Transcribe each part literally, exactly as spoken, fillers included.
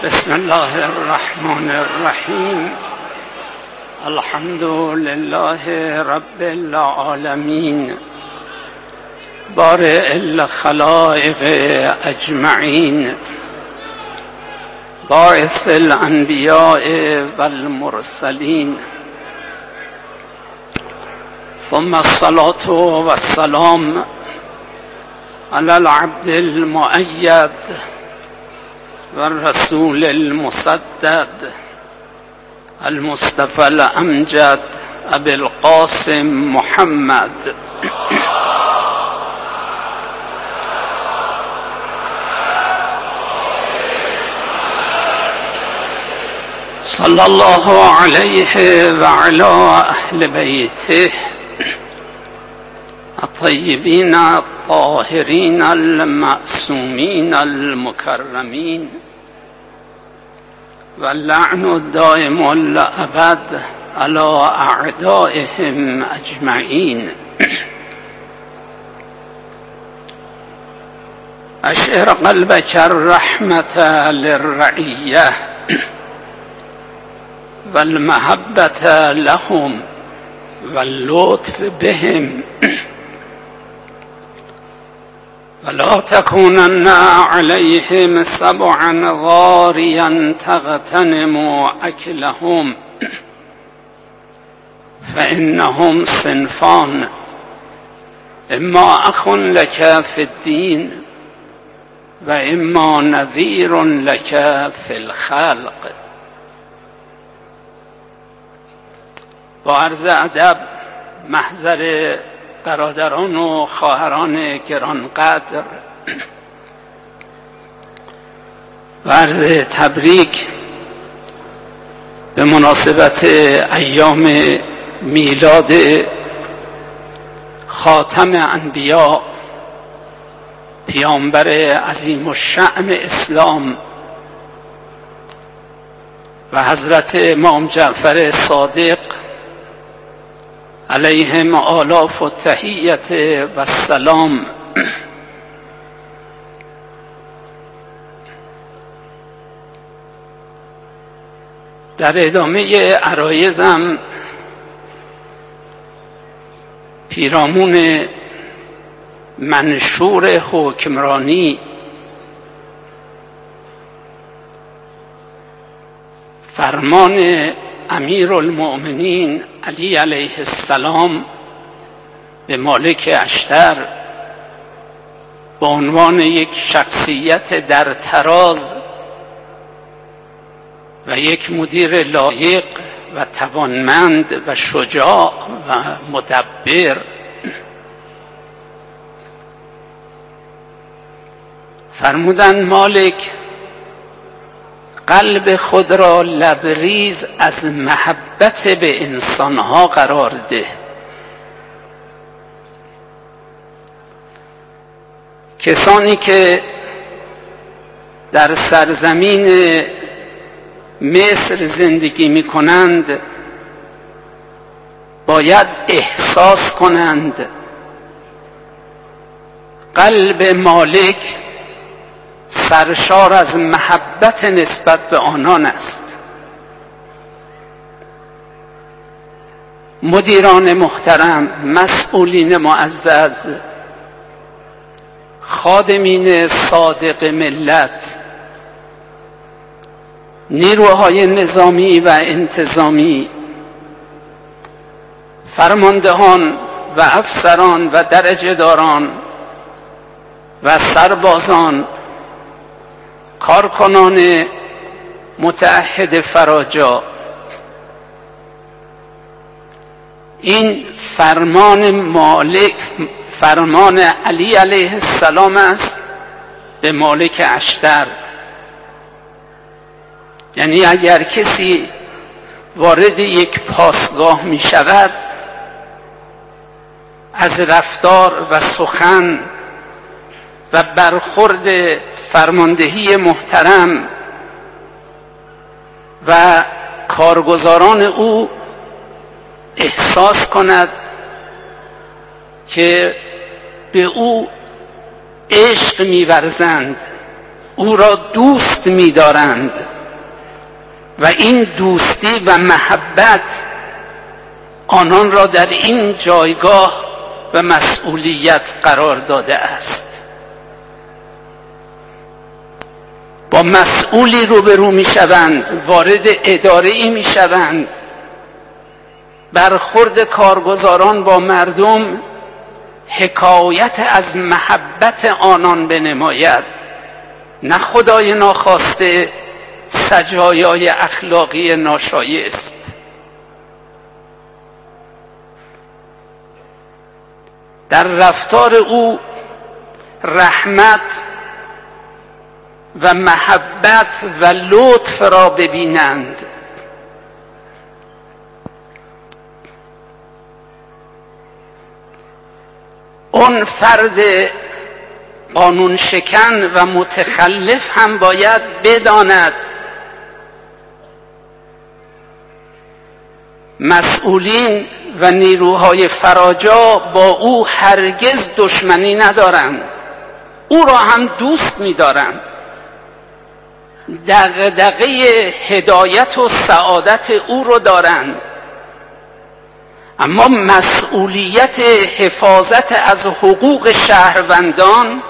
بسم الله الرحمن الرحیم. الحمد لله رب العالمین، بارئ الخلائق اجمعین، باعث الانبیاء والمرسلین، ثم الصلاة والسلام على العبد المؤید والرسول المسدد المصطفى الامجد ابي القاسم محمد صلی الله علیه و علی اهل بیته الطیبین الطاهرین المعصومین المکرمین و اللعن الدائم الابد علی اعدائهم اجمعین. اشعر قلبك الرحمة للرعیة والمحبة لهم واللطف بهم، ولا تكونن عليهم سبعا ضاريا تغتنم أكلهم، فإنهم صنفان، إما أخ لك في الدين وإما نذير لك في الخلق. با عرض ادب محضر برادران و خواهران گرانقدر و عرض تبریک به مناسبت ایام میلاد خاتم انبیا پیامبر عظیم الشأن اسلام و حضرت امام جعفر صادق علیهم آلاف و تحیت و السلام. در ادامه عرایزم پیرامون منشور حکمرانی فرمان امیر المؤمنین علی علیه السلام به مالک اشتر به عنوان یک شخصیت در تراز و یک مدیر لایق و توانمند و شجاع و مدبر فرمودند مالک قلب خود را لبریز از محبت به انسانها قرار ده. کسانی که در سرزمین مصر زندگی می کنند باید احساس کنند قلب مالک سرشار از محبت نسبت به آنان است. مدیران محترم، مسئولین معزز، خادمین صادق ملت، نیروهای نظامی و انتظامی، فرماندهان و افسران و درجه داران و سربازان، کارکنان متعهد فراجا، این فرمان مالک فرمان علی علیه السلام است به مالک اشتر. یعنی اگر کسی وارد یک پاسگاه می شود از رفتار و سخن و برخورد فرماندهی محترم و کارگزاران او احساس کند که به او عشق می‌ورزند، او را دوست می‌دارند، و این دوستی و محبت آنان را در این جایگاه و مسئولیت قرار داده است. با مسئولی روبرو می شوند، وارد اداره‌ای می شوند، برخورد کارگزاران با مردم حکایت از محبت آنان بنماید، نه خدای ناخواسته سجایای اخلاقی ناشایست. در رفتار او رحمت و محبت و لطف را ببینند. اون فرد قانون شکن و متخلف هم باید بداند مسئولین و نیروهای فراجا با او هرگز دشمنی ندارند، او را هم دوست می‌دارند، دغدغه هدایت و سعادت او را دارند، اما مسئولیت حفاظت از حقوق شهروندان،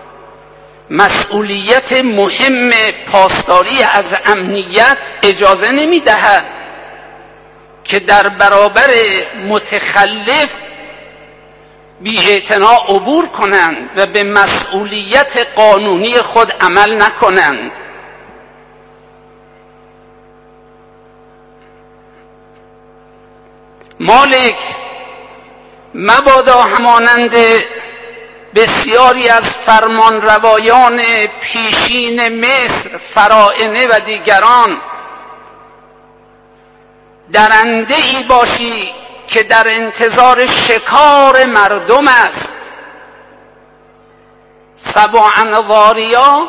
مسئولیت مهم پاسداری از امنیت اجازه نمی‌دهد که در برابر متخلف بی‌اعتنا عبور کنند و به مسئولیت قانونی خود عمل نکنند. مالک مبادا همانند بسیاری از فرمانروایان پیشین مصر، فراعنه و دیگران درنده ای باشی که در انتظار شکار مردم است. سبع واریا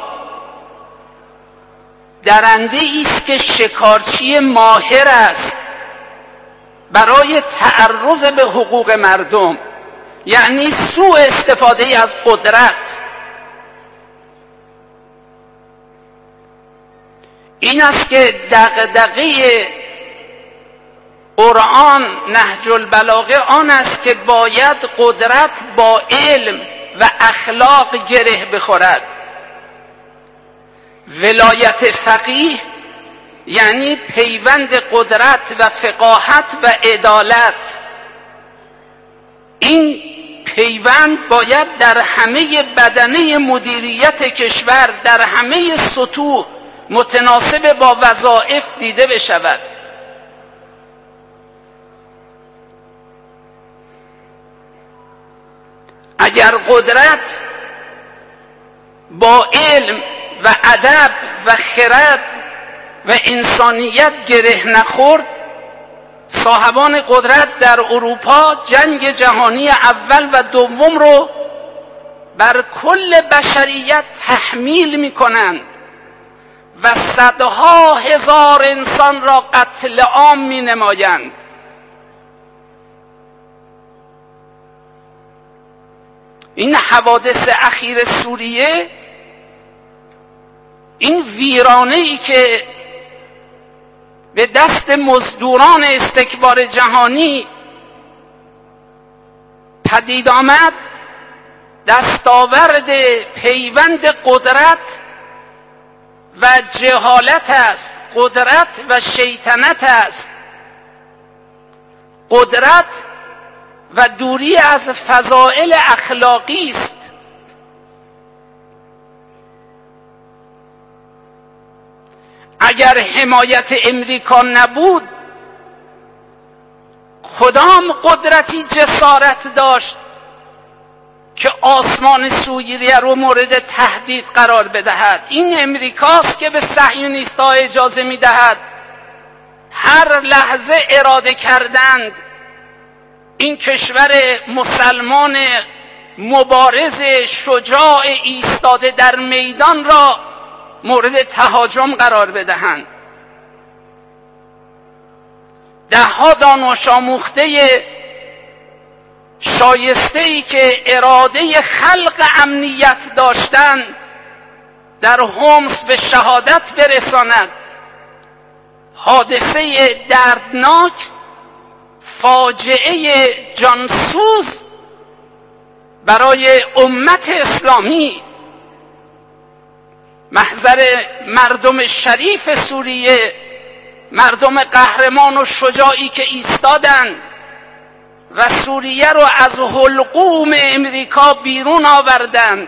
درنده ایست که شکارچی ماهر است برای تعرض به حقوق مردم، یعنی سوء استفاده از قدرت. این است که دغدغه قرآن نهج البلاغه آن است که باید قدرت با علم و اخلاق گره بخورد. ولایت فقیه یعنی پیوند قدرت و فقاهت و عدالت. این پیوند باید در همه بدنه مدیریت کشور، در همه سطوح متناسب با وظایف دیده بشود. اگر قدرت با علم و ادب و خرد و انسانیت گره نخورد، صاحبان قدرت در اروپا جنگ جهانی اول و دوم رو بر کل بشریت تحمیل می کنند و صدها هزار انسان را قتل عام می نمایند. این حوادث اخیر سوریه، این ویرانه ای که به دست مزدوران استکبار جهانی پدید آمد، دستاورد پیوند قدرت و جهالت است، قدرت و شیطنت است، قدرت و دوری از فضائل اخلاقی است. اگر حمایت امریکا نبود، کدام قدرتی جسارت داشت که آسمان سوریه رو مورد تهدید قرار بدهد؟ این امریکاست که به صهیونیست‌ها اجازه می‌دهد هر لحظه اراده کردند این کشور مسلمان مبارز شجاع ایستاده در میدان را مورد تهاجم قرار بدهند. ده‌ها دانش آموخته شایسته‌ای که اراده خلق امنیت داشتند در حمص به شهادت برساند، حادثه دردناک، فاجعه جانسوز برای امت اسلامی، محضر مردم شریف سوریه، مردم قهرمان و شجاعی که ایستادن و سوریه رو از حلقوم امریکا بیرون آوردند.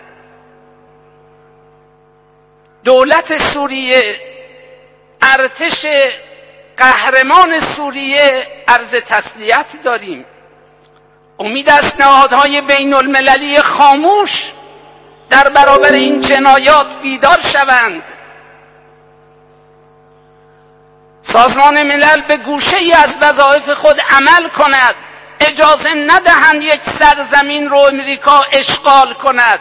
دولت سوریه، ارتش قهرمان سوریه، عرض تسلیت داریم. امید است نهادهای بین المللی خاموش در برابر این جنایات بیدار شوند. سازمان ملل به گوشه‌ای از وظایف خود عمل کند، اجازه ندهند یک سرزمین رو امریکا اشغال کند.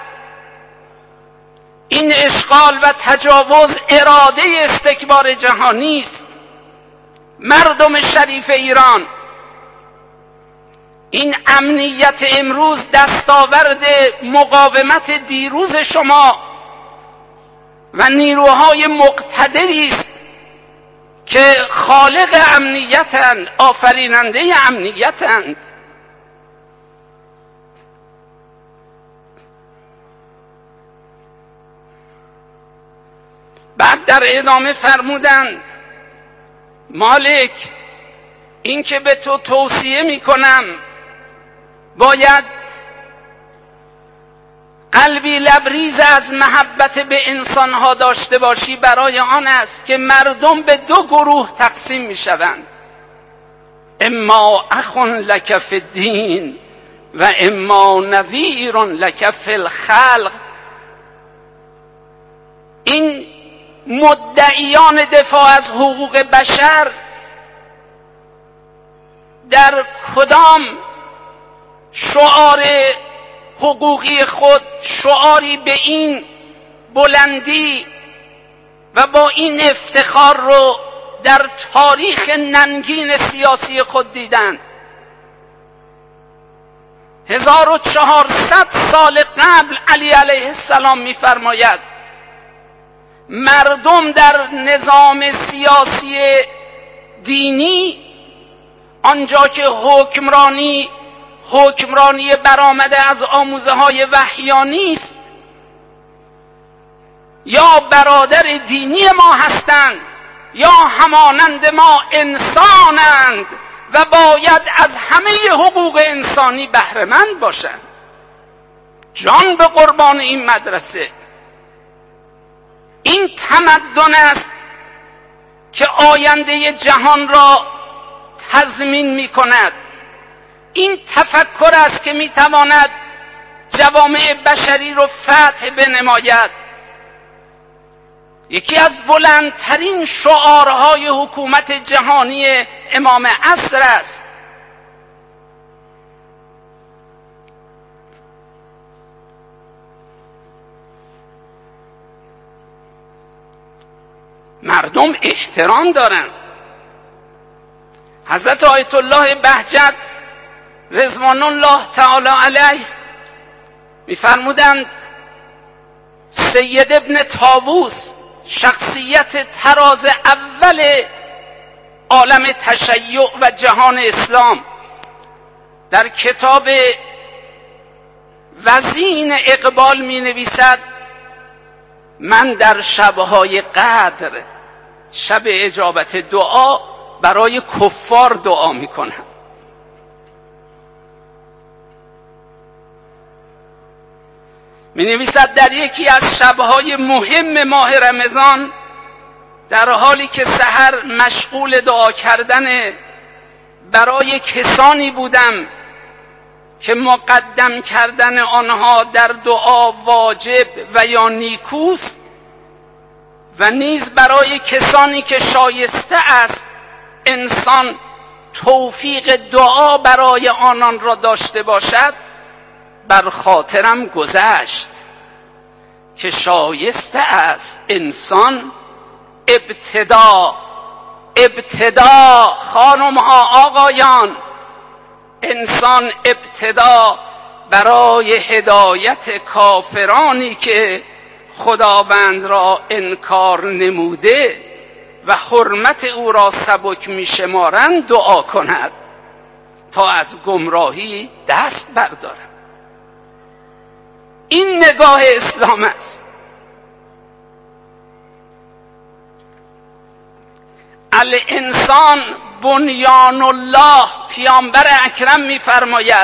این اشغال و تجاوز اراده استکبار جهانی است. مردم شریف ایران، این امنیت امروز دستاورد مقاومت دیروز شما و نیروهای مقتدری است که خالق امنیتند، آفریننده امنیتند. بعد در ادامه فرمودند مالک، این که به تو توصیه می کنم باید قلبی لبریز از محبت به انسانها داشته باشی، برای آن است که مردم به دو گروه تقسیم می شوند، اما اخ لک فی الدین و اما نویر لک فی الخلق. این مدعیان دفاع از حقوق بشر در کدام شعار حقوقی خود شعاری به این بلندی و با این افتخار رو در تاریخ ننگین سیاسی خود دیدن؟ هزار و چهارصد سال قبل علی علیه السلام می‌فرماید مردم در نظام سیاسی دینی، آنجا که حکمرانی حکمرانی برآمده از آموزه های وحیانی است، یا برادر دینی ما هستند یا همانند ما انسانند و باید از همه حقوق انسانی بهره مند باشند. جان به قربان این مدرسه. این تمدن است که آینده جهان را تضمین می کند. این تفکر است که می تواند جوامع بشری را فتح بنماید. یکی از بلندترین شعارهای حکومت جهانی امام عصر است. مردم احترام دارند. حضرت آیت الله بهجت رضوان الله تعالی علیه می‌فرمودند سید ابن طاووس، شخصیت تراز اول عالم تشیع و جهان اسلام، در کتاب وزین اقبال می نویسد من در شبهای قدر، شب اجابت دعا، برای کفار دعا می کنم. می نویسد در یکی از شبهای مهم ماه رمضان، در حالی که سحر مشغول دعا کردن برای کسانی بودم که مقدم کردن آنها در دعا واجب و یا نیکوست، و نیز برای کسانی که شایسته است انسان توفیق دعا برای آنان را داشته باشد، بر خاطرم گذشت که شایسته است انسان ابتدا ابتدا خانمها آقایان، انسان ابتدا برای هدایت کافرانی که خداوند را انکار نموده و حرمت او را سبک میشمارند دعا کند تا از گمراهی دست بردارند. این نگاه اسلام است. الانسان بنیان الله، پیامبر اکرم میفرماید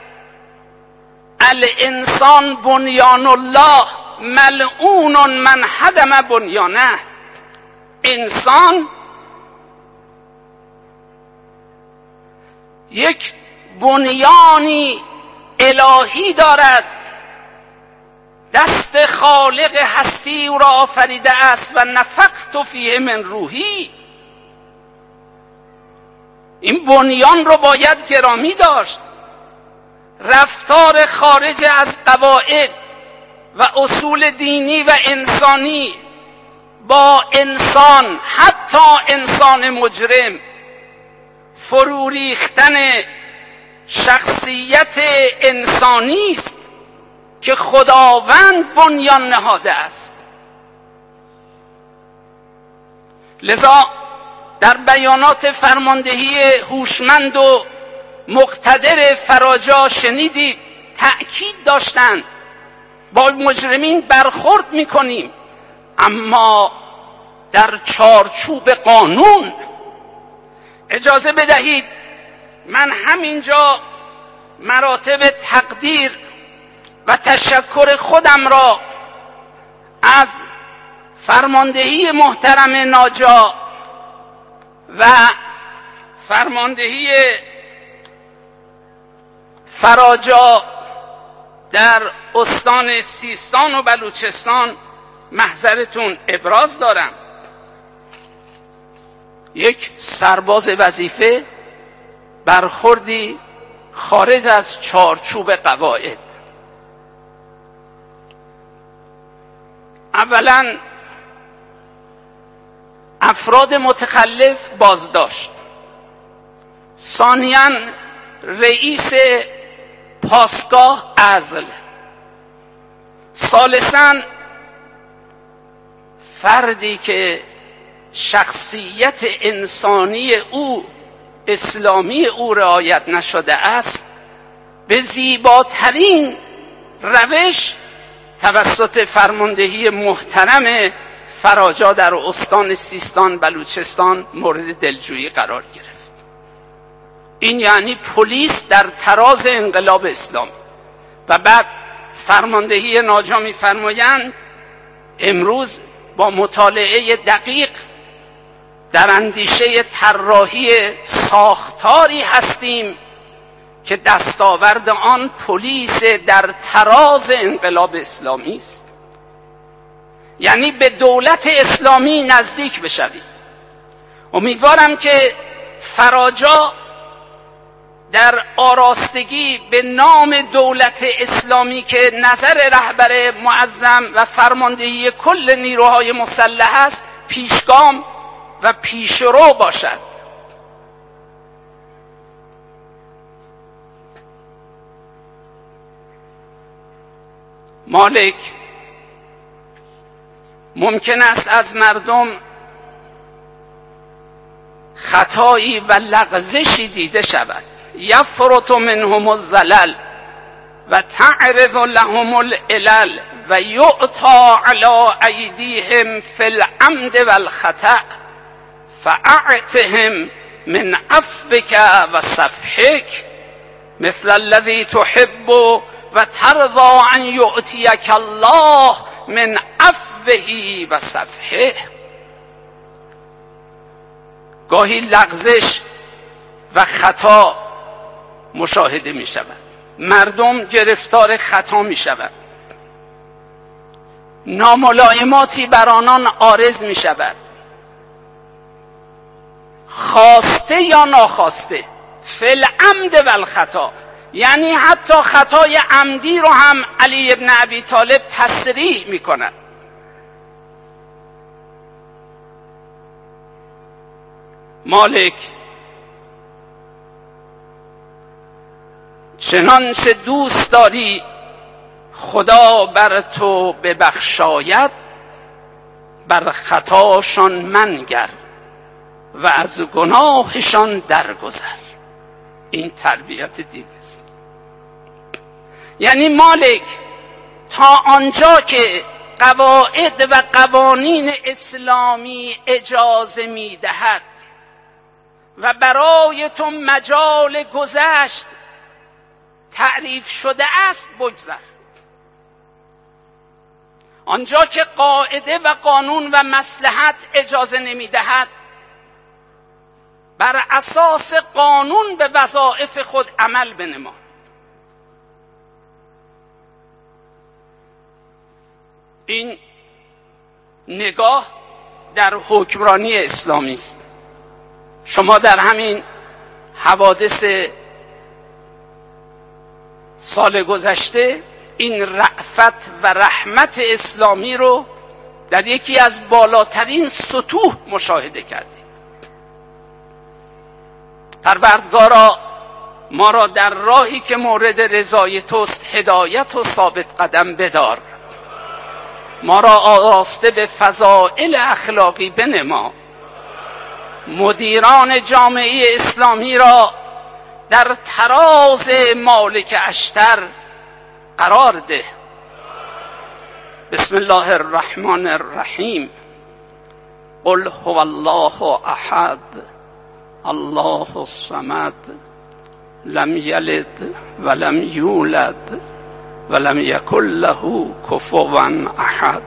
الانسان بنیان الله ملعون من هدم بنیانه. انسان یک بنیانی الهی دارد، دست خالق هستی او را آفریده است و نفخت فیه من روحی. این بنیان رو باید گرامی داشت. رفتار خارج از قواعد و اصول دینی و انسانی با انسان، حتی انسان مجرم، فرو ریختن شخصیت انسانی است که خداوند بنیان نهاده است. لذا در بیانات فرماندهی هوشمند و مقتدر فراجا شنیدید تأکید داشتند با مجرمین برخورد میکنیم، اما در چارچوب قانون. اجازه بدهید من همینجا مراتب تقدیر و تشکر خودم را از فرماندهی محترم ناجا و فرماندهی فراجا در استان سیستان و بلوچستان محضرتون ابراز دارم. یک سرباز وظیفه برخوردی خارج از چارچوب قواعد. اولا افراد متخلف بازداشت، ثانیاً رئیس پاسگاه عزل، ثالثاً فردی که شخصیت انسانی او اسلامی او رعایت نشده است به زیباترین روش توسط فرماندهی محترم فراجا در استان سیستان بلوچستان مورد دلجویی قرار گرفت. این یعنی پلیس در تراز انقلاب اسلامی. و بعد فرماندهی ناجا می‌فرمایند امروز با مطالعه دقیق در اندیشه طراحی ساختاری هستیم که دستاورد آن پلیس در تراز انقلاب اسلامی است. یعنی به دولت اسلامی نزدیک بشویم. امیدوارم که فراجا در آراستگی به نام دولت اسلامی که نظر رهبر معظم و فرماندهی کل نیروهای مسلح است پیشگام و پیشرو باشد. مالک ممکن است از مردم خطایی و لغزشی دیده شود، یفرط منهم الزلل و تعرض لهم العلل و یعطى علی ایدیهم فی العمد والخطأ فاعتهم من عفوک و صفحک مثل الذی تحب و ترضى ان یؤتیک الله من عفوه و صفحه. گاهی لغزش و خطا مشاهده می شود، مردم گرفتار خطا می شود، ناملایماتی بر آنان عارض می شود، خواسته یا ناخواسته، فی العمد و الخطا. یعنی حتی خطای عمدی رو هم علی ابن ابی طالب تصریح می کند. مالک چنانچه دوست داری خدا بر تو ببخشاید بر خطاشان منگر. و از گناهشان درگذر. این تربیت دین است. یعنی مالک تا آنجا که قواعد و قوانین اسلامی اجازه میدهد و برای تو مجال گذشت تعریف شده است بگذر. آنجا که قاعده و قانون و مصلحت اجازه نمیدهد بر اساس قانون به وظایف خود عمل بنما. این نگاه در حکمرانی اسلامی است. شما در همین حوادث سال گذشته این رأفت و رحمت اسلامی رو در یکی از بالاترین سطوح مشاهده کردید. پروردگارا ما را در راهی که مورد رضای توست هدایت و ثابت قدم بدار. ما را آراسته به فضائل اخلاقی بنما. مدیران جامعه اسلامی را در تراز مالک اشتر قرار ده. بسم الله الرحمن الرحیم. قل هو الله احد الله الصمد لم یلد ولم یولد ولم یکن له کفوا احد.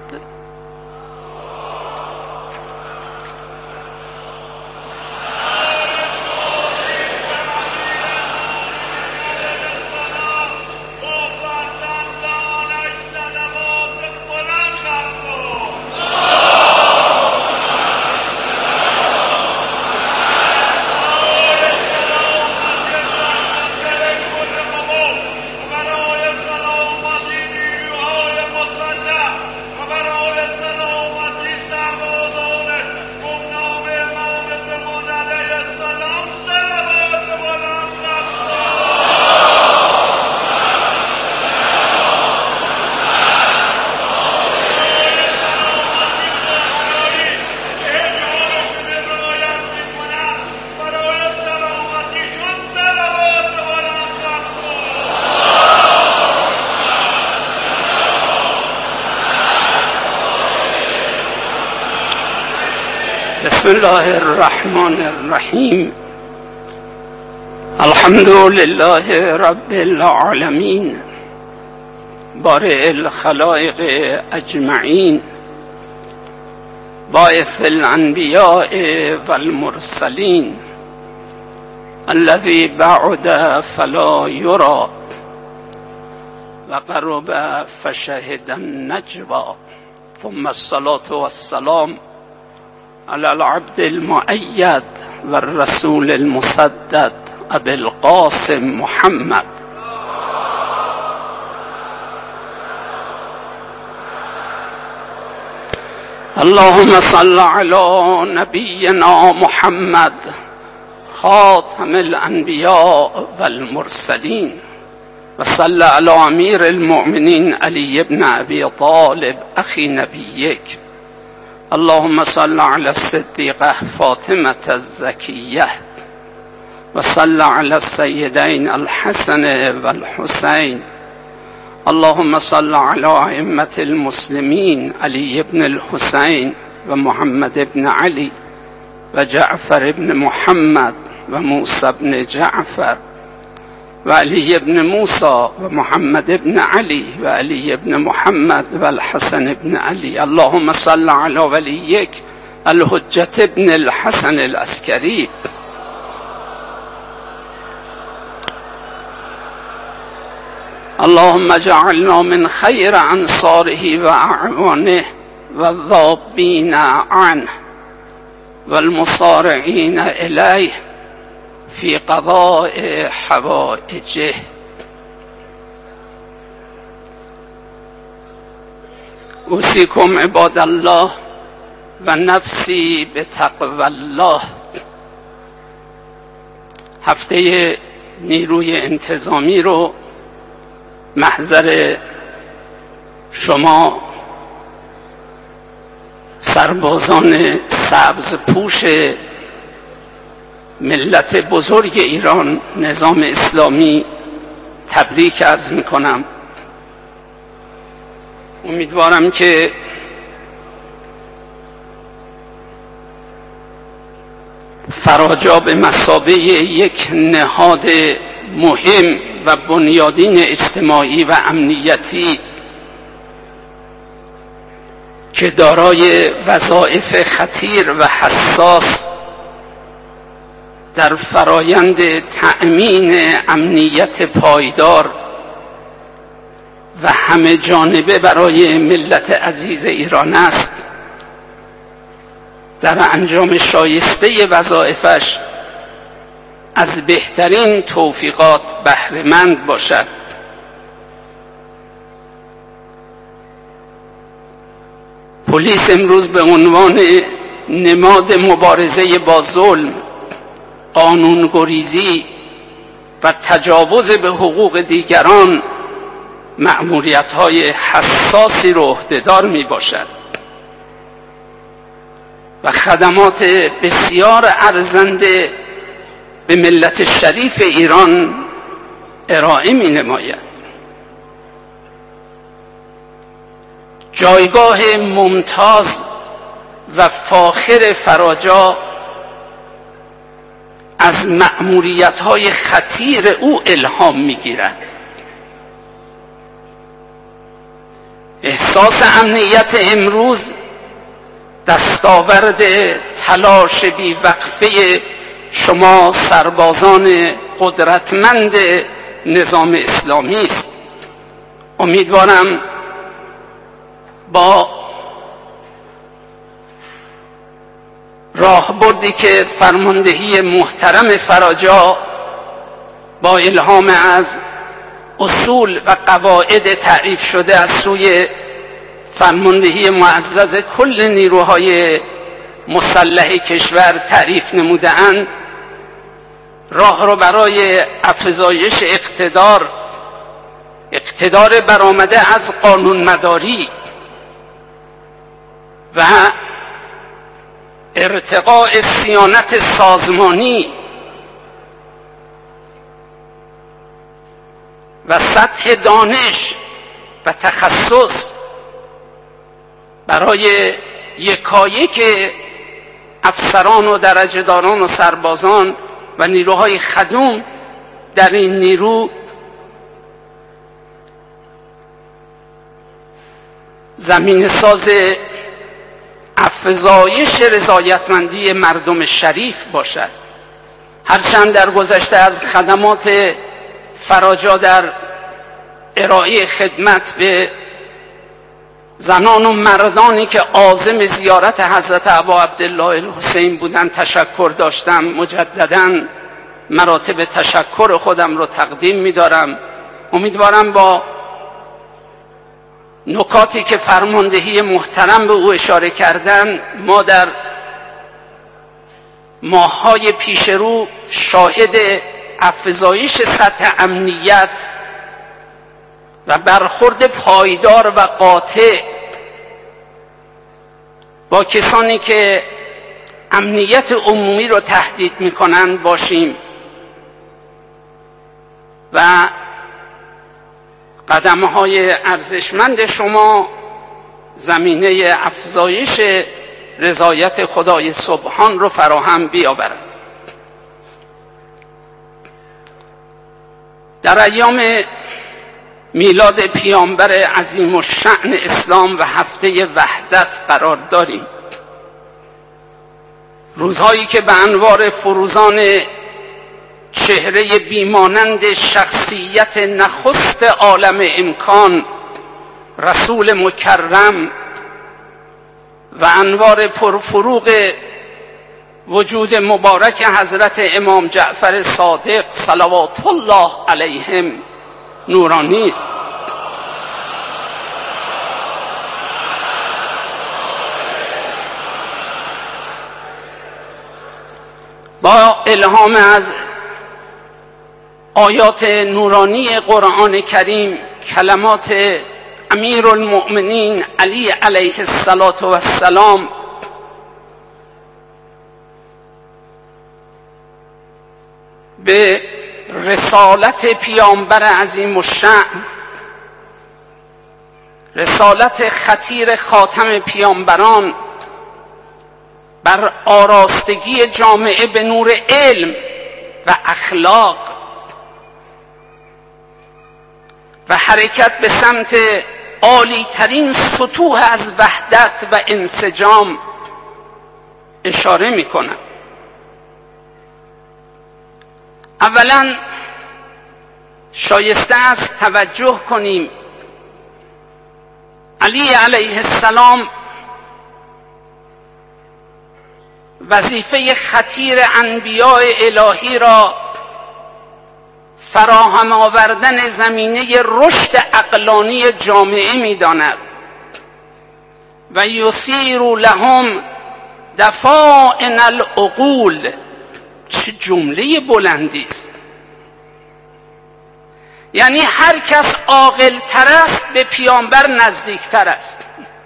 بسم الله الرحمن الرحیم. الحمد لله رب العالمین بارئ الخلائق اجمعین باعث الانبیاء والمرسلین الذی بعد فلا یرى و قرب فشهد النجوا ثم الصلاة والسلام على العبد المؤيد والرسول المسدد ابي القاسم محمد. اللهم صل على نبينا محمد خاتم الانبياء والمرسلين وصل على امير المؤمنين علي بن ابي طالب اخي نبيك. اللهم صل على الصديقة فاطمة الزكية وصل على السيدين الحسن والحسين. اللهم صل على أئمة المسلمين علي بن الحسين ومحمد بن علي وجعفر بن محمد وموسى بن جعفر وعلي بن موسى ومحمد بن علي وعلي بن محمد والحسن بن علي. اللهم صل على وليك الحجة بن الحسن العسكري. اللهم اجعلنا من خير أنصاره وأعوانه والذابين عنه والمصارعين إليه في قضاء حوائجه. اوصیکم عباد الله و نفسی به تقوی الله. هفته نیروی انتظامی رو محضر شما سربازان سبز پوش ملت بزرگ ایران، نظام اسلامی تبریک عرض میکنم. امیدوارم که فراجا به مثابه یک نهاد مهم و بنیادین اجتماعی و امنیتی که دارای وظایف خطیر و حساس در فرایند تأمین امنیت پایدار و همه جانبه برای ملت عزیز ایران است، در انجام شایسته وظایفش از بهترین توفیقات بهره مند باشد. پلیس امروز به عنوان نماد مبارزه با ظلم، قانونگریزی و تجاوز به حقوق دیگران مأموریت‌های حساسی را عهده‌دار میباشد و خدمات بسیار ارزنده به ملت شریف ایران ارائه می‌نماید. جایگاه ممتاز و فاخر فراجا از مأموریت‌های خطیر او الهام می‌گیرد. احساس امنیت امروز دستاورد تلاش بی‌وقفه شما سربازان قدرتمند نظام اسلامی است. امیدوارم با راهبردی که فرماندهی محترم فراجا با الهام از اصول و قواعد تعریف شده از سوی فرماندهی معزز کل نیروهای مسلح کشور تعریف نموده‌اند، راه را برای افزایش اقتدار اقتدار برآمده از قانونمداری و ارتقاء صیانت سازمانی و سطح دانش و تخصص برای یکایک افسران و درجه‌داران و سربازان و نیروهای خدوم در این نیرو زمین ساز افزایش رضایتمندی مردم شریف باشد. هرچند در گذشته از خدمات فراجا در ارائه خدمت به زنان و مردانی که عازم زیارت حضرت ابا عبدالله الحسین بودند تشکر داشتم، مجدداً مراتب تشکر خودم رو تقدیم می‌دارم. امیدوارم با نکاتی که فرماندهی محترم به او اشاره کردن ما در ماه‌های پیش رو شاهد افزایش سطح امنیت و برخورد پایدار و قاطع با کسانی که امنیت عمومی را تهدید می‌کنند باشیم و قدم‌های ارزشمند شما زمینه افزایش رضایت خدای سبحان رو فراهم بیاورد. در ایام میلاد پیامبر عظیم الشأن اسلام و هفته وحدت قرار داریم، روزهایی که به انوار فروزان چهره بیمانند شخصیت نخست عالم امکان رسول مکرم و انوار پرفروغ وجود مبارک حضرت امام جعفر صادق صلوات الله علیهم نورانی است. با الهام از آیات نورانی قرآن کریم کلمات امیرالمؤمنین علی علیه السلام به رسالت پیامبر عظیم الشأن، رسالت خطیر خاتم پیامبران، بر آراستگی جامعه به نور علم و اخلاق و حرکت به سمت عالی ترین سطوح از وحدت و انسجام اشاره می کنم. اولا شایسته است توجه کنیم علی علیه السلام وظیفه خطیر انبیاء الهی را فراهم آوردن زمینه رشد عقلانی جامعه می‌داند و یثیر لهم دفائن العقول. چه جمله بلندی است! یعنی هر کس عاقل تر است به پیامبر نزدیک تر است.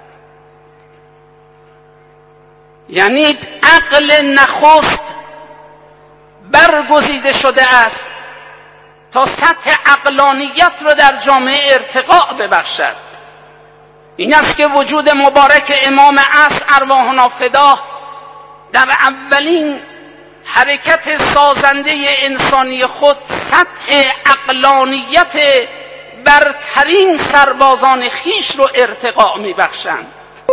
یعنی عقل نخست برگزیده شده است تا سطح عقلانیت رو در جامعه ارتقاء ببخشد. این است که وجود مبارک امام عصر ارواحنا فداه در اولین حرکت سازنده انسانی خود سطح عقلانیت برترین سربازان خیش رو ارتقاء میبخشند.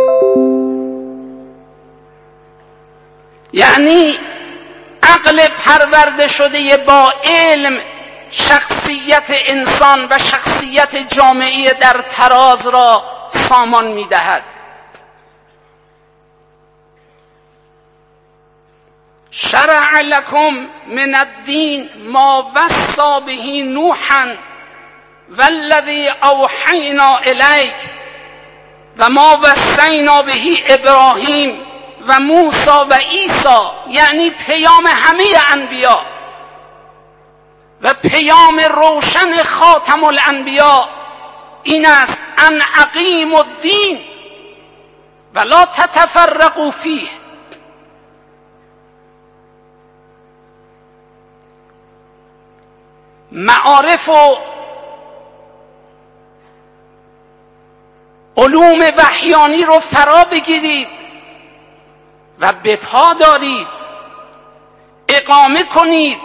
یعنی عقل پرورده شده با علم شخصیت انسان و شخصیت جامعه در تراز را سامان میدهد. شرع لكم من الدین ما وصى به نوحا والذی اوحینا الیک و ما وصینا به ابراهیم و موسی و عیسی. یعنی پیام همه انبیا و پیام روشن خاتم الانبیا این است: ان اقیموا الدین ولا تتفرقوا فیه. معارف و علوم وحیانی رو فرا بگیرید و به پا دارید، اقامه کنید.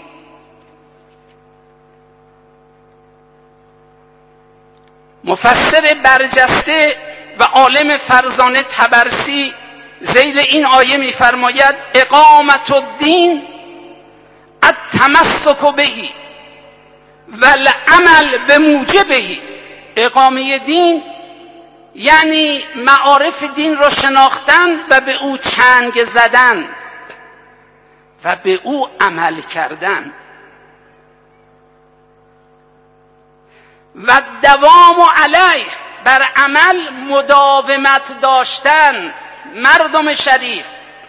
مفسر برجسته و عالم فرزانه طبرسی ذیل این آیه می‌فرماید: اقامت الدین التمسک بهی و العمل به موجبه. اقامه دین یعنی معارف دین را شناختن و به او چنگ زدن و به او عمل کردن و دوام علیه، بر عمل مداومت داشتن. مردم شریف،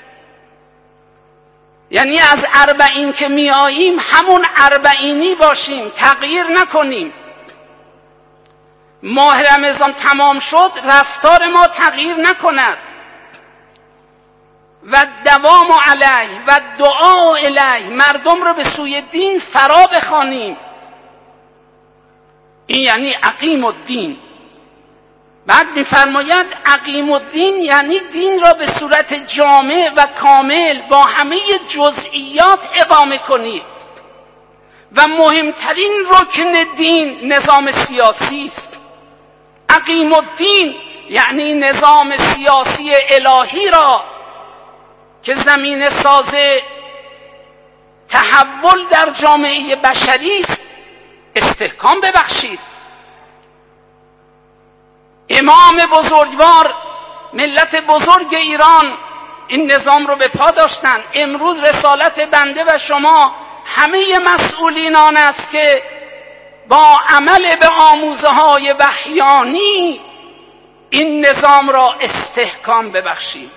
یعنی از اربعین که می آییم همون اربعینی باشیم، تغییر نکنیم. ماه رمضان تمام شد رفتار ما تغییر نکند و دوام علیه و دعا الیه، مردم رو به سوی دین فرا بخوانیم. این یعنی اقیم الدین. بعد می‌فرماید اقیم الدین یعنی دین را به صورت جامع و کامل با همه جزئیات اقامه کنید و مهمترین رکن دین نظام سیاسی است. اقیم الدین یعنی نظام سیاسی الهی را که زمینه ساز تحول در جامعه بشری است استحکام ببخشید. امام بزرگوار، ملت بزرگ ایران این نظام رو به پا داشتن. امروز رسالت بنده و شما همه مسئولین آن است که با عمل به آموزه های وحیانی این نظام را استحکام ببخشید.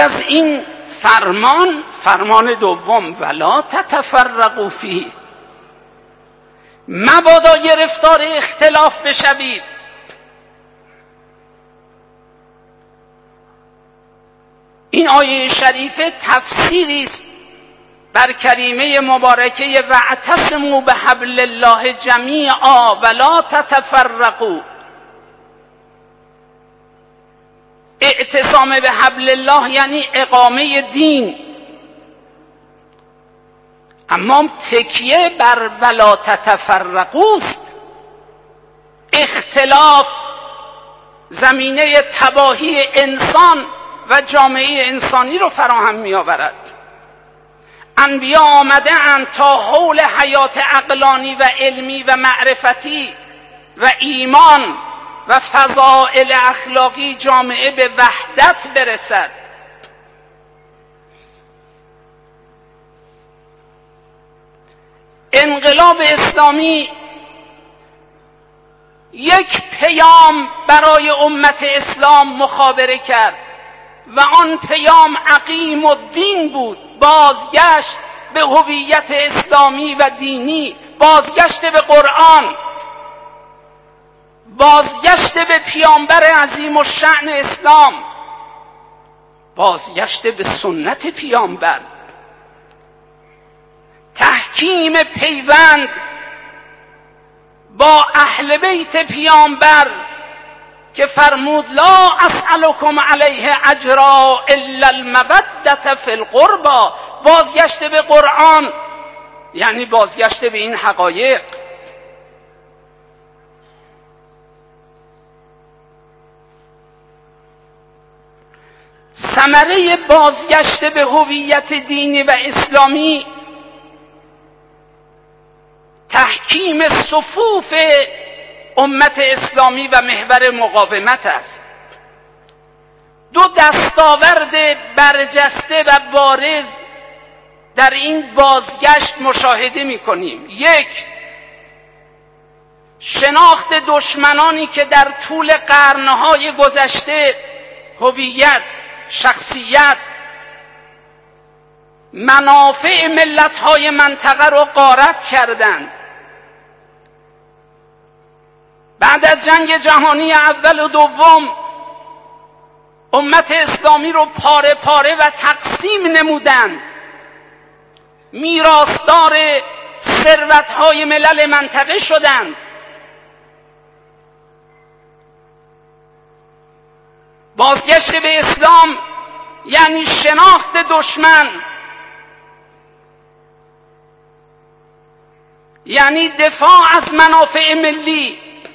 از این فرمان، فرمان دوم، ولا تتفرقوا فیه، مبادا گرفتار اختلاف بشوید. این آیه شریفه تفسیری است بر کریمه مبارکه واعتصموا بحبل الله جمیعا ولا تتفرقوا. اعتصام به حبل الله یعنی اقامه دین، اما تکیه بر ولا تتفرقوا است. اختلاف زمینه تباهی انسان و جامعه انسانی رو فراهم می آورد. انبیا آمده اند تا حول حیات عقلانی و علمی و معرفتی و ایمان و فضائل اخلاقی جامعه به وحدت برسد. انقلاب اسلامی یک پیام برای امت اسلام مخابره کرد و آن پیام عقیم الدین بود، بازگشت به هویت اسلامی و دینی، بازگشت به قرآن، بازگشت به پیامبر عظیم الشأن اسلام، بازگشت به سنت پیامبر، تحکیم پیوند با اهل بیت پیامبر که فرمود لا اسألکم علیه اجرا الا المودة فی القربى. بازگشت به قرآن یعنی بازگشت به این حقایق. ثمره بازگشت به هویت دینی و اسلامی تحکیم صفوف امت اسلامی و محور مقاومت است. دو دستاورد برجسته و بارز در این بازگشت مشاهده می‌کنیم. یک، شناخت دشمنانی که در طول قرن‌های گذشته هویت، شخصیت، منافع ملت‌های منطقه را غارت کردند. بعد از جنگ جهانی اول و دوم امت اسلامی رو پاره پاره و تقسیم نمودند، میراثدار ثروت‌های ملل منطقه شدند. بازگشت به اسلام یعنی شناخت دشمن، یعنی دفاع از منافع ملی.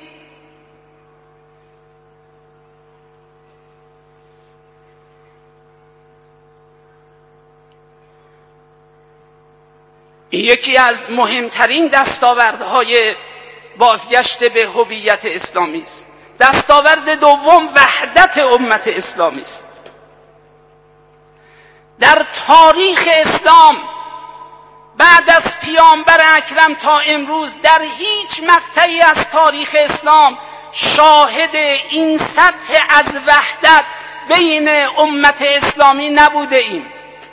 این یکی از مهمترین دستاوردهای بازگشت به هویت اسلامی است. دستاورد دوم وحدت امت اسلامی است. در تاریخ اسلام بعد از پیامبر اکرم تا امروز در هیچ مقطعی از تاریخ اسلام شاهد این سطح از وحدت بین امت اسلامی نبوده ایم.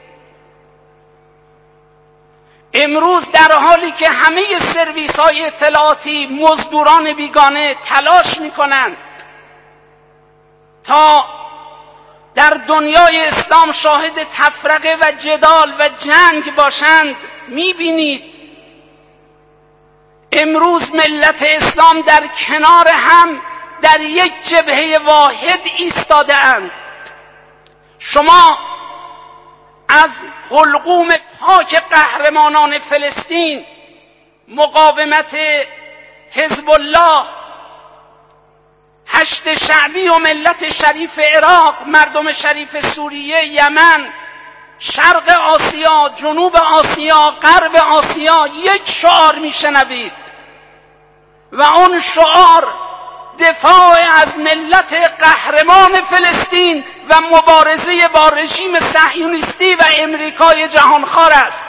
امروز در حالی که همه سرویس های اطلاعاتی مزدوران بیگانه تلاش می کنند تا در دنیای اسلام شاهد تفرقه و جدال و جنگ باشند، می بینید امروز ملت اسلام در کنار هم در یک جبهه واحد ایستاده اند. شما از حلقوم پاک قهرمانان فلسطین، مقاومت حزب الله، هشت شعبی و ملت شریف عراق، مردم شریف سوریه، یمن، شرق آسیا، جنوب آسیا، غرب آسیا یک شعار میشنوید و اون شعار دفاع از ملت قهرمان فلسطین و مبارزه با رژیم صهیونیستی و امریکای جهانخوار است.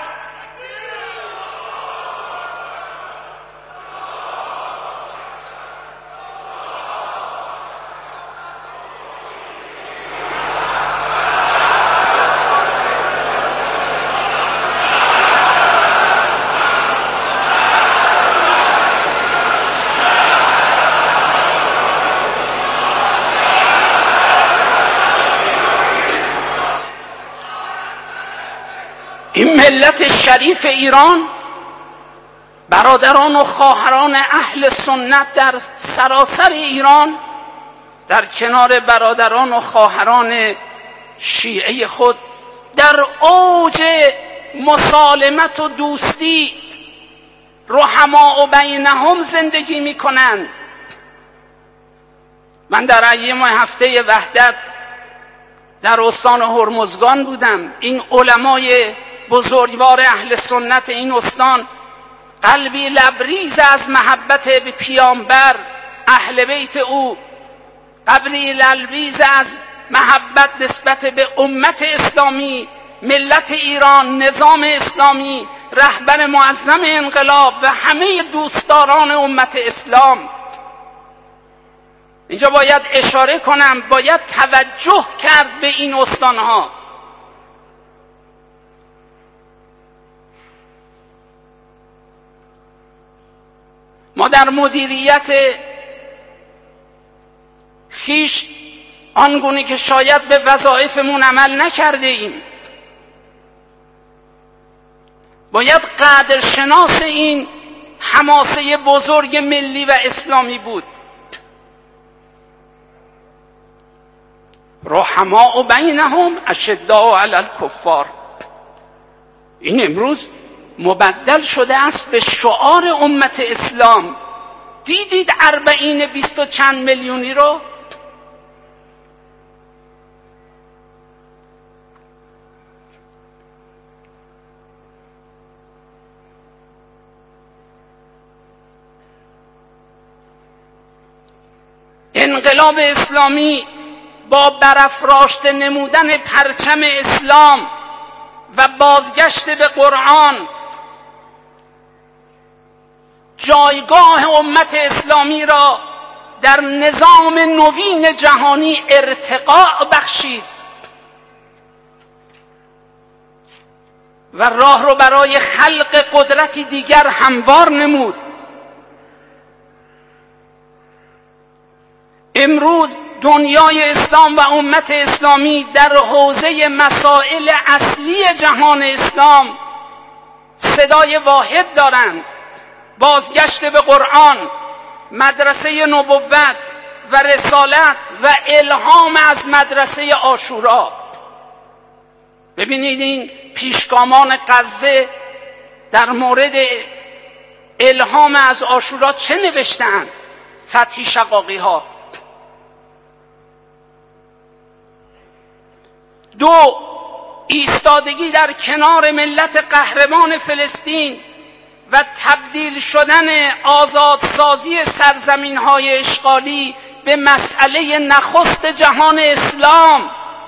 این ملت شریف ایران، برادران و خواهران اهل سنت در سراسر ایران، در کنار برادران و خواهران شیعه خود در اوج مسالمت و دوستی رحماء بینهم زندگی می کنند. من در ایام هفته وحدت در استان هرمزگان بودم. این علمای بزرگوار اهل سنت این استان قلبی لبریز از محبت به پیامبر، اهل بیت او، قلبی لبریز از محبت نسبت به امت اسلامی، ملت ایران، نظام اسلامی، رهبر معظم انقلاب و همه دوستداران امت اسلام. اینجا باید اشاره کنم، باید توجه کرد به این استانها. ما در مدیریت خیش آنگونه که شاید به وظایفمون عمل نکرده ایم. باید قدرشناس این حماسه بزرگ ملی و اسلامی بود. رحماء بینهم اشداء علی الکفار. این امروز مبدل شده است به شعار امت اسلام. دیدید اربعین بیست و چند میلیونی رو؟ انقلاب اسلامی با برافراشته نمودن پرچم اسلام و بازگشت به قرآن جایگاه امت اسلامی را در نظام نوین جهانی ارتقاء بخشید و راه رو برای خلق قدرتی دیگر هموار نمود. امروز دنیای اسلام و امت اسلامی در حوزه مسائل اصلی جهان اسلام صدای واحد دارند: بازگشت به قرآن، مدرسه نبوت و رسالت و الهام از مدرسه عاشورا. ببینید این پیشگامان غزه در مورد الهام از عاشورا چه نوشتند. فتحی شقاقی ها. دو، ایستادگی در کنار ملت قهرمان فلسطین و تبدیل شدن آزادسازی سرزمین‌های اشغالی به مسئله نخست جهان اسلام.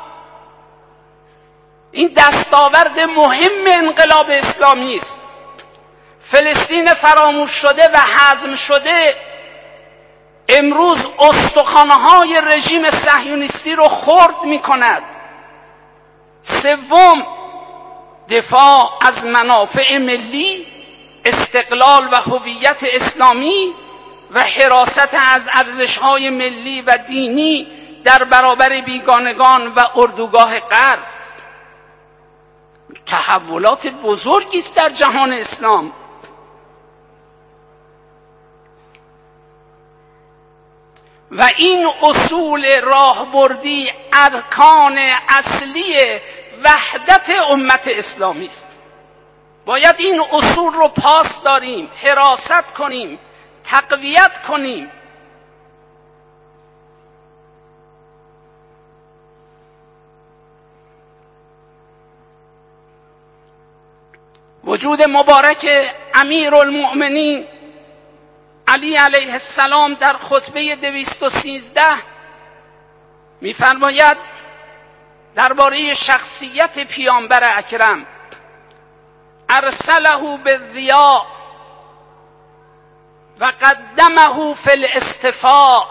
این دستاورد مهم انقلاب اسلامی است. فلسطین فراموش شده و هضم شده امروز استخوان‌های رژیم صهیونیستی رو خرد می‌کند. سوم، دفاع از منافع ملی، استقلال و هویت اسلامی و حراست از ارزش‌های ملی و دینی در برابر بیگانگان و اردوگاه غرب. تحولات بزرگی است در جهان اسلام. و این اصول راهبردی ارکان اصلی وحدت امت اسلامی است. باید این اصول رو پاس داریم، حراست کنیم، تقویت کنیم. وجود مبارک امیرالمؤمنین علی علیه السلام در خطبه دویست و سیزده می‌فرماید درباره شخصیت پیامبر اکرم: ارسله بالضیاء و قدمه فی الاصطفاء.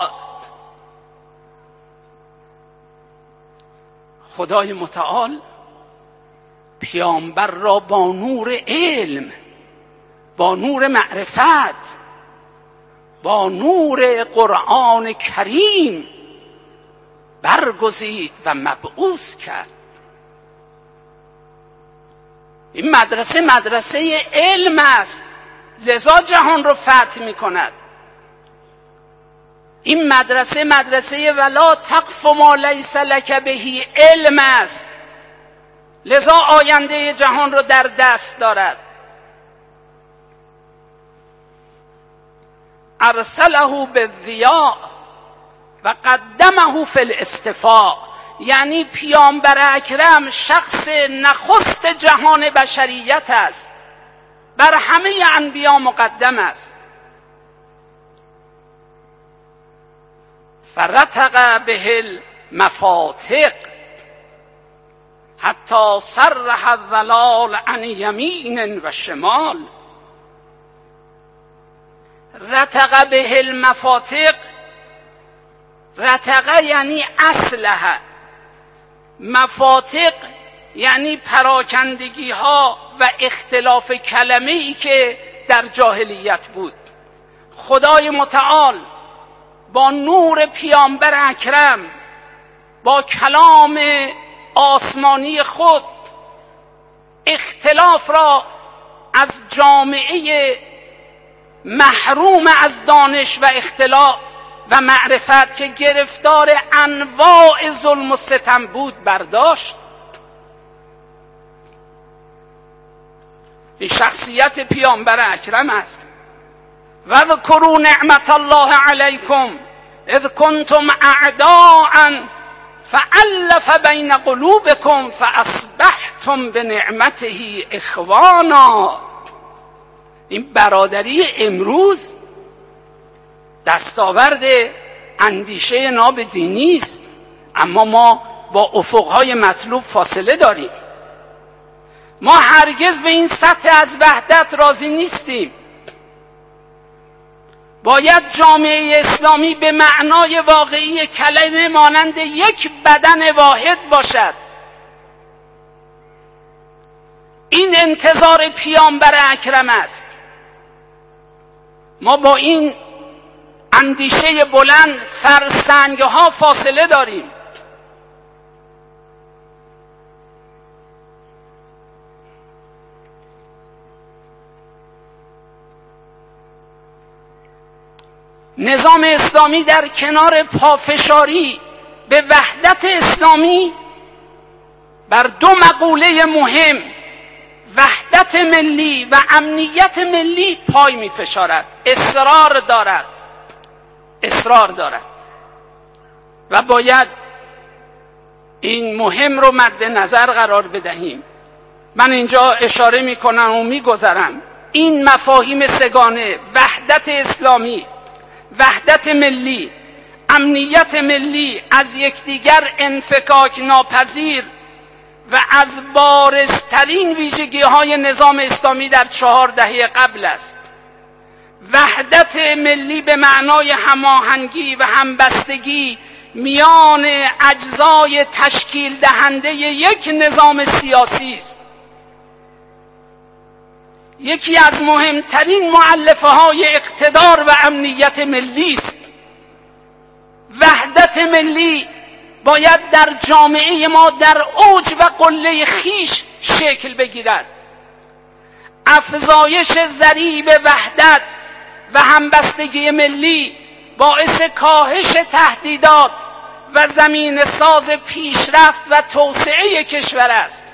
خدای متعال پیامبر را با نور علم، با نور معرفت، با نور قرآن کریم برگزید و مبعوث کرد. این مدرسه مدرسه علم است، لذا جهان رو فتح می کند. این مدرسه مدرسه ولا تقف ما لیس لک به علم است، لذا آینده جهان رو در دست دارد. ارسله بالضیاء و قدمه فی الاصطفاء، یعنی پیامبر اکرم شخص نخست جهان بشریت است، بر همه انبیا مقدم است. فرتق به المفاتق حتی سرح الظلال عن یمین و شمال. رتق به المفاتق، رتق یعنی اصلها، مفاتق یعنی پراکندگی ها و اختلاف کلمه ای که در جاهلیت بود. خدای متعال با نور پیامبر اکرم، با کلام آسمانی خود، اختلاف را از جامعه محروم از دانش و اختلاف و معرفت که گرفتار انواع ظلم و ستم بود برداشت. این شخصیت پیامبر اکرم است. و اذکروا نعمت الله علیکم اذ کنتم اعداء فألف بین قلوبکم فاصبحتم بنعمته اخوانا. این برادری امروز دستاورد اندیشه ناب دینی است، اما ما با افقهای مطلوب فاصله داریم. ما هرگز به این سطح از وحدت راضی نیستیم. باید جامعه اسلامی به معنای واقعی کلمه مانند یک بدن واحد باشد. این انتظار پیامبر اکرم است. ما با این اندیشه بلند فرسنگ‌ها فاصله داریم. نظام اسلامی در کنار پافشاری به وحدت اسلامی بر دو مقوله مهم، وحدت ملی و امنیت ملی، پای می فشارد، اصرار دارد اصرار دارد و باید این مهم رو مد نظر قرار بدهیم. من اینجا اشاره می کنم و می گذرم این مفاهیم سگانه، وحدت اسلامی، وحدت ملی، امنیت ملی، از یکدیگر انفکاک ناپذیر و از بارزترین ویژگی های نظام اسلامی در چهار دهه قبل است. وحدت ملی به معنای هماهنگی و همبستگی میان اجزای تشکیل دهنده یک نظام سیاسی است. یکی از مهمترین مؤلفه های اقتدار و امنیت ملی است. وحدت ملی باید در جامعه ما در اوج و قله خیش شکل بگیرد. افزایش ضریب وحدت و همبستگی ملی باعث کاهش تهدیدات و زمین ساز پیشرفت و توسعه کشور است.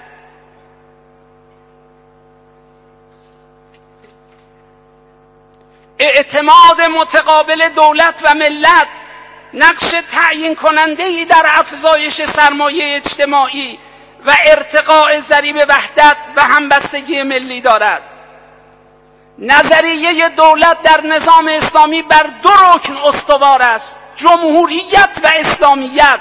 اعتماد متقابل دولت و ملت نقش تعیین کننده‌ای در افزایش سرمایه اجتماعی و ارتقاء ضریب وحدت و همبستگی ملی دارد. نظریه دولت در نظام اسلامی بر دو رکن استوار است: جمهوریت و اسلامیت.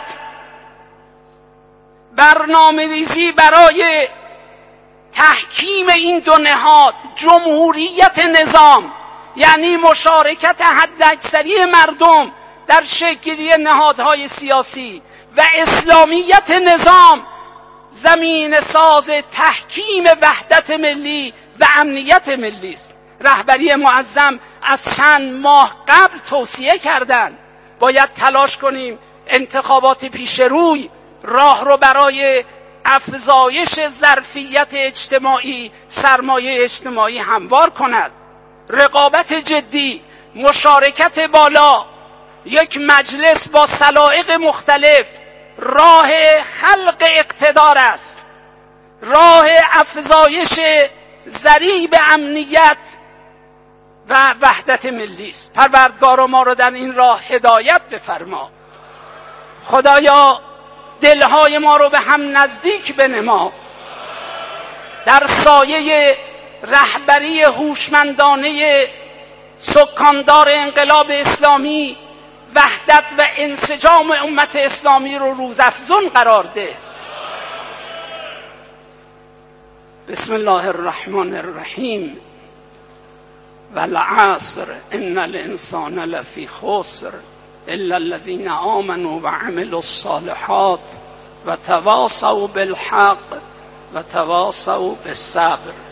برنامه‌ریزی برای تحکیم این دو نهاد، جمهوریت نظام یعنی مشارکت حداکثری مردم در شکل‌گیری نهادهای سیاسی، و اسلامیت نظام زمین ساز تحکیم وحدت ملی و امنیت ملی است. رهبری معظم از چند ماه قبل توصیه کردند باید تلاش کنیم انتخابات پیش روی راه رو برای افزایش ظرفیت اجتماعی، سرمایه اجتماعی هموار کند. رقابت جدی، مشارکت بالا، یک مجلس با سلایق مختلف راه خلق اقتدار است، راه افزایش ضریب امنیت و وحدت ملی است. پروردگار ما رو در این راه هدایت بفرما. خدایا دلهای ما رو به هم نزدیک بنما. در سایه رهبری هوشمندانه سکاندار انقلاب اسلامی وحدت و انسجام امت اسلامی رو روزافزون قرار ده. بسم الله الرحمن الرحیم. والعصر ان الانسان لفی خسر الا الذين آمنوا وعملوا الصالحات وتواصوا بالحق وتواصوا بالصبر.